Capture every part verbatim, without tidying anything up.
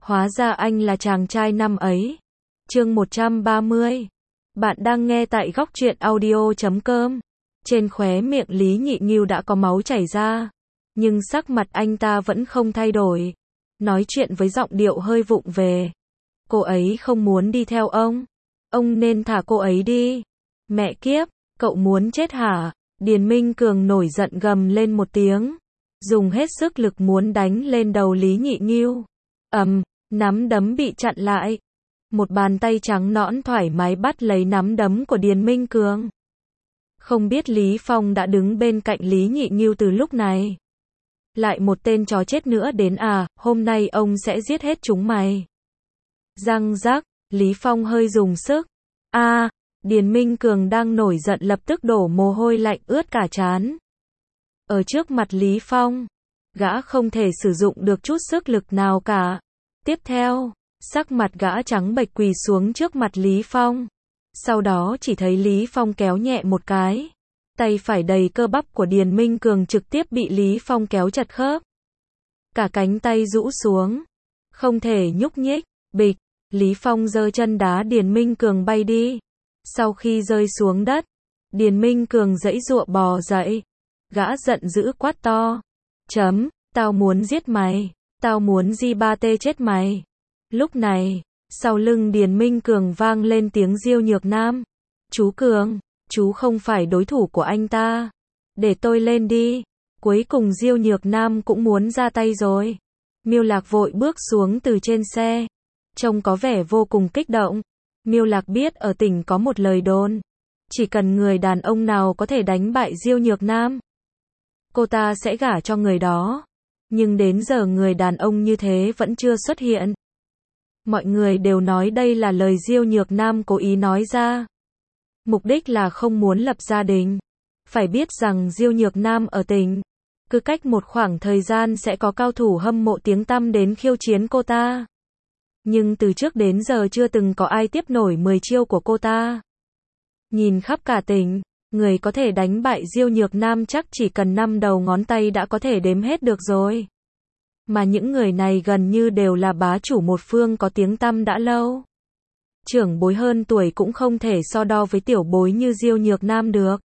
Hóa ra anh là chàng trai năm ấy. Chương một trăm ba mươi. Bạn đang nghe tại góc truyện audio chấm com. Trên khóe miệng Lý Nhị Nghiêu đã có máu chảy ra, nhưng sắc mặt anh ta vẫn không thay đổi. Nói chuyện với giọng điệu hơi vụng về. Cô ấy không muốn đi theo ông. Ông nên thả cô ấy đi. Mẹ kiếp, cậu muốn chết hả? Điền Minh Cường nổi giận gầm lên một tiếng, dùng hết sức lực muốn đánh lên đầu Lý Nhị Nghiêu. Ầm, nắm đấm bị chặn lại. Một bàn tay trắng nõn thoải mái bắt lấy nắm đấm của Điền Minh Cường. Không biết Lý Phong đã đứng bên cạnh Lý Nhị Nghiêu từ lúc này. Lại một tên chó chết nữa đến à, hôm nay ông sẽ giết hết chúng mày. Răng rắc, Lý Phong hơi dùng sức. A, à, Điền Minh Cường đang nổi giận lập tức đổ mồ hôi lạnh ướt cả trán. Ở trước mặt Lý Phong, gã không thể sử dụng được chút sức lực nào cả. Tiếp theo, sắc mặt gã trắng bệch quỳ xuống trước mặt Lý Phong. Sau đó chỉ thấy Lý Phong kéo nhẹ một cái. Tay phải đầy cơ bắp của Điền Minh Cường trực tiếp bị Lý Phong kéo chặt khớp. Cả cánh tay rũ xuống, không thể nhúc nhích. Bịch, Lý Phong giơ chân đá Điền Minh Cường bay đi. Sau khi rơi xuống đất, Điền Minh Cường giãy giụa bò dậy. Gã giận dữ quát to. Chấm, tao muốn giết mày. Tao muốn di ba tê chết mày. Lúc này, sau lưng Điền Minh Cường vang lên tiếng Diêu Nhược Nam. Chú Cường, chú không phải đối thủ của anh ta. Để tôi lên đi. Cuối cùng Diêu Nhược Nam cũng muốn ra tay rồi. Miêu Lạc vội bước xuống từ trên xe. Trông có vẻ vô cùng kích động. Miêu Lạc biết ở tỉnh có một lời đồn. Chỉ cần người đàn ông nào có thể đánh bại Diêu Nhược Nam, cô ta sẽ gả cho người đó. Nhưng đến giờ người đàn ông như thế vẫn chưa xuất hiện. Mọi người đều nói đây là lời Diêu Nhược Nam cố ý nói ra. Mục đích là không muốn lập gia đình. Phải biết rằng Diêu Nhược Nam ở tỉnh, cứ cách một khoảng thời gian sẽ có cao thủ hâm mộ tiếng tăm đến khiêu chiến cô ta. Nhưng từ trước đến giờ chưa từng có ai tiếp nổi mười chiêu của cô ta. Nhìn khắp cả tỉnh, người có thể đánh bại Diêu Nhược Nam chắc chỉ cần năm đầu ngón tay đã có thể đếm hết được rồi. Mà những người này gần như đều là bá chủ một phương có tiếng tăm đã lâu. Trưởng bối hơn tuổi cũng không thể so đo với tiểu bối như Diêu Nhược Nam được.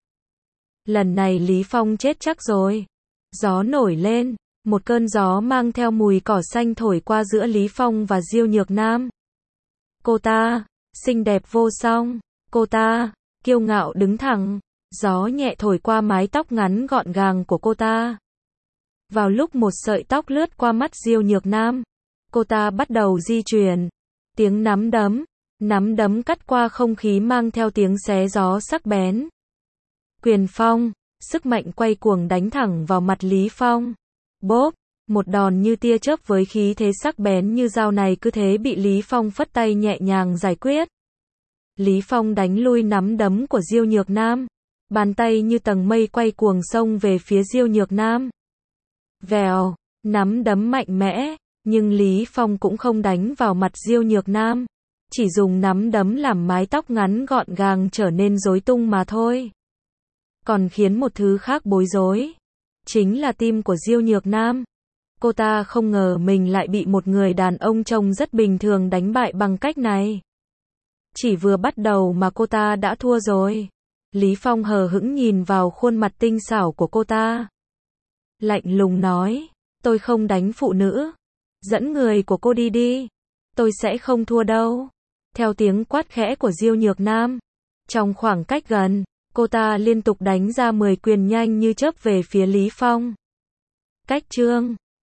Lần này Lý Phong chết chắc rồi. Gió nổi lên, một cơn gió mang theo mùi cỏ xanh thổi qua giữa Lý Phong và Diêu Nhược Nam. Cô ta, xinh đẹp vô song. Cô ta, kiêu ngạo đứng thẳng. Gió nhẹ thổi qua mái tóc ngắn gọn gàng của cô ta. Vào lúc một sợi tóc lướt qua mắt Diêu Nhược Nam, cô ta bắt đầu di chuyển. Tiếng nắm đấm, nắm đấm cắt qua không khí mang theo tiếng xé gió sắc bén. Quyền phong, sức mạnh quay cuồng đánh thẳng vào mặt Lý Phong. Bốp, một đòn như tia chớp với khí thế sắc bén như dao này cứ thế bị Lý Phong phất tay nhẹ nhàng giải quyết. Lý Phong đánh lui nắm đấm của Diêu Nhược Nam. Bàn tay như tầng mây quay cuồng xông về phía Diêu Nhược Nam. Vèo, nắm đấm mạnh mẽ, nhưng Lý Phong cũng không đánh vào mặt Diêu Nhược Nam. Chỉ dùng nắm đấm làm mái tóc ngắn gọn gàng trở nên rối tung mà thôi. Còn khiến một thứ khác bối rối, chính là tim của Diêu Nhược Nam. Cô ta không ngờ mình lại bị một người đàn ông trông rất bình thường đánh bại bằng cách này. Chỉ vừa bắt đầu mà cô ta đã thua rồi. Lý Phong hờ hững nhìn vào khuôn mặt tinh xảo của cô ta. Lạnh lùng nói, tôi không đánh phụ nữ. Dẫn người của cô đi đi. Tôi sẽ không thua đâu. Theo tiếng quát khẽ của Diêu Nhược Nam, trong khoảng cách gần, cô ta liên tục đánh ra mười quyền nhanh như chớp về phía Lý Phong. Cách chương